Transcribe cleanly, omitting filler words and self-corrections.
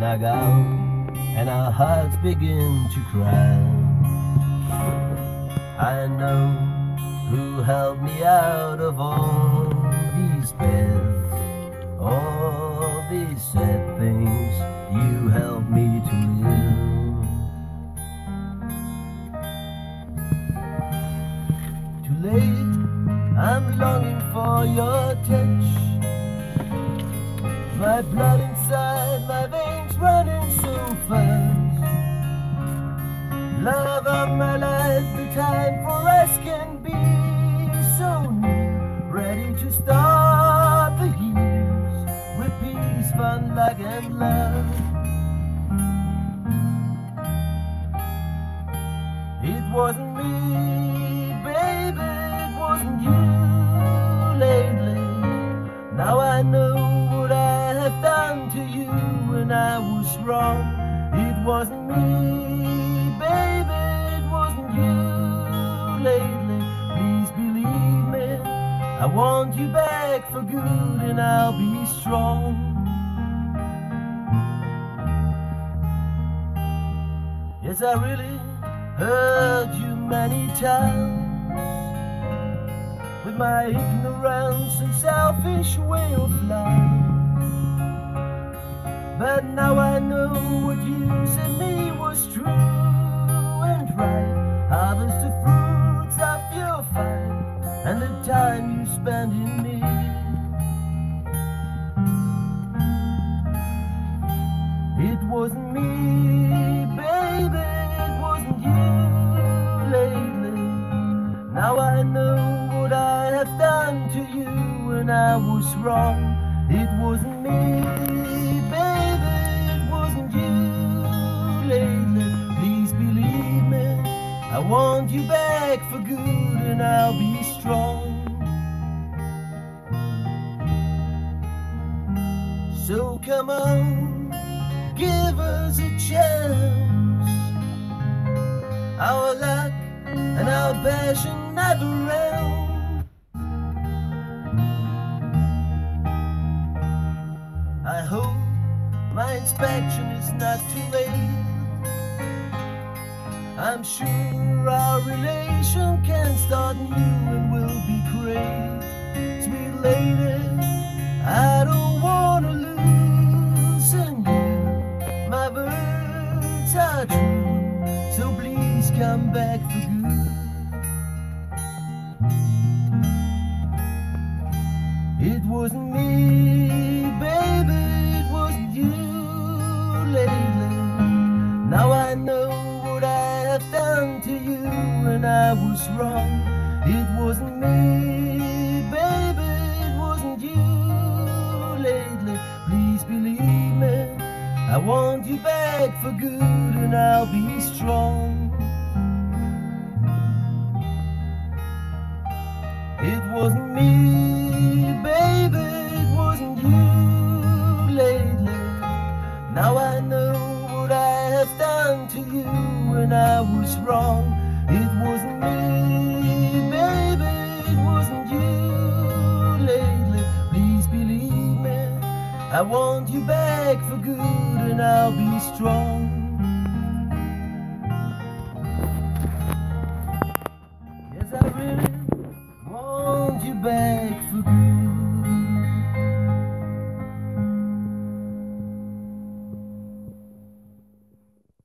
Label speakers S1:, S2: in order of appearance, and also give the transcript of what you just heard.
S1: knock out and our hearts begin to cry. I know who helped me out of all these beds, all these sad things. You helped me to live. Too late, I'm longing for your touch. My blood inside my veins running so fast. Love of my life, the time for us can be so near. Ready to start the years with peace, fun, luck and love. It wasn't me, baby, it wasn't you lately. Now I know what I have done to you when I was wrong. It wasn't me, baby, it wasn't you lately. Please believe me, I want you back for good and I'll be strong. Yes, I really hurt you many times with my ignorance and selfish way of life. But now I know what you said me was true and right. Harvest the fruits of your fight and the time you spent in me. It wasn't me, baby, it wasn't you lately. Now I know what I have done to you when I was wrong. It wasn't me, baby, it wasn't you lately. Please believe me, I want you back for good and I'll be strong. So come on, give us a chance. Our luck and our passion never end. I hope my inspection is not too late. I'm sure our relation can start new and will be great. Sweet lady, I don't wanna loosen you. My words are true, so please come back for good. It wasn't me, baby, it wasn't you lately. Now I know what I have done to you when I was wrong. It wasn't me, baby, it wasn't you lately. Please believe me, I want you back for good and I'll be strong. It wasn't me, baby, it wasn't you lately. Now I know what I have done to you when I was wrong. It wasn't me, baby, it wasn't you lately. Please believe me, I want you back for good and I'll be strong. Yes, I really